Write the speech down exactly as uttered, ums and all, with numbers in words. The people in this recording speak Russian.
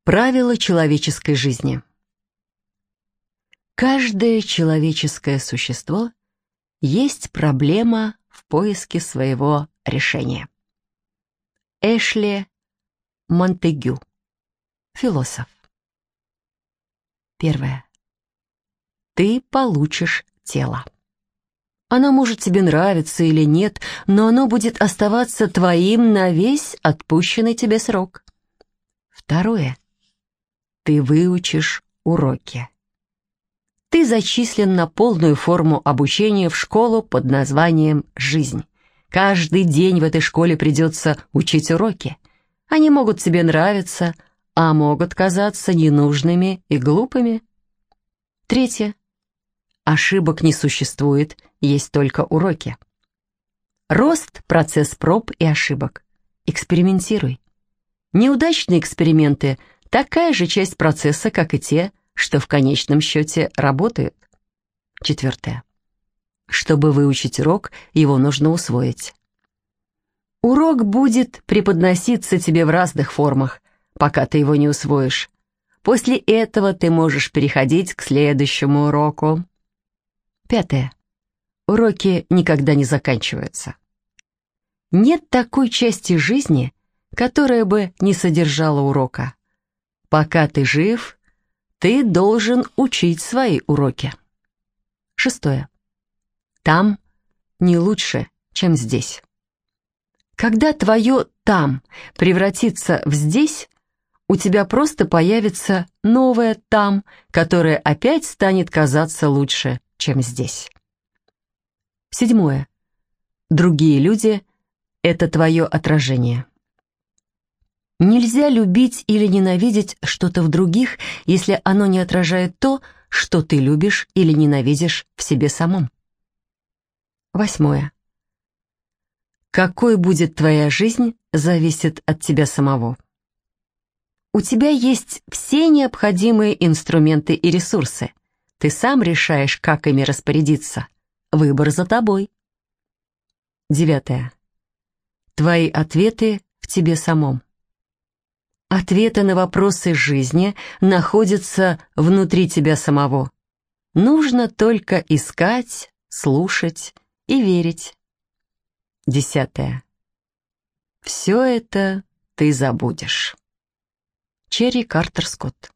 Правила человеческой жизни. Каждое человеческое существо есть проблема в поиске своего решения. Эшли Монтегю, философ. Первое. Ты получишь тело. Оно может тебе нравиться или нет, но оно будет оставаться твоим на весь отпущенный тебе срок. Второе. Ты выучишь уроки. Ты зачислен на полную форму обучения в школу под названием «Жизнь». Каждый день в этой школе придется учить уроки. Они могут тебе нравиться, а могут казаться ненужными и глупыми. Третье. Ошибок не существует, есть только уроки. Рост — процесс проб и ошибок. Экспериментируй. Неудачные эксперименты — такая же часть процесса, как и те, что в конечном счете работают. Четвертое. Чтобы выучить урок, его нужно усвоить. Урок будет преподноситься тебе в разных формах, пока ты его не усвоишь. После этого ты можешь переходить к следующему уроку. Пятое. Уроки никогда не заканчиваются. Нет такой части жизни, которая бы не содержала урока. Пока ты жив, ты должен учить свои уроки. Шестое. Там не лучше, чем здесь. Когда твое «там» превратится в «здесь», у тебя просто появится новое «там», которое опять станет казаться лучше, чем здесь. Седьмое. Другие люди — это твое отражение. Нельзя любить или ненавидеть что-то в других, если оно не отражает то, что ты любишь или ненавидишь в себе самом. Восьмое. Какой будет твоя жизнь, зависит от тебя самого. У тебя есть все необходимые инструменты и ресурсы. Ты сам решаешь, как ими распорядиться. Выбор за тобой. Девятое. Твои ответы в тебе самом. Ответы на вопросы жизни находятся внутри тебя самого. Нужно только искать, слушать и верить. Десятое. Все это ты забудешь. Черри Картер Скотт.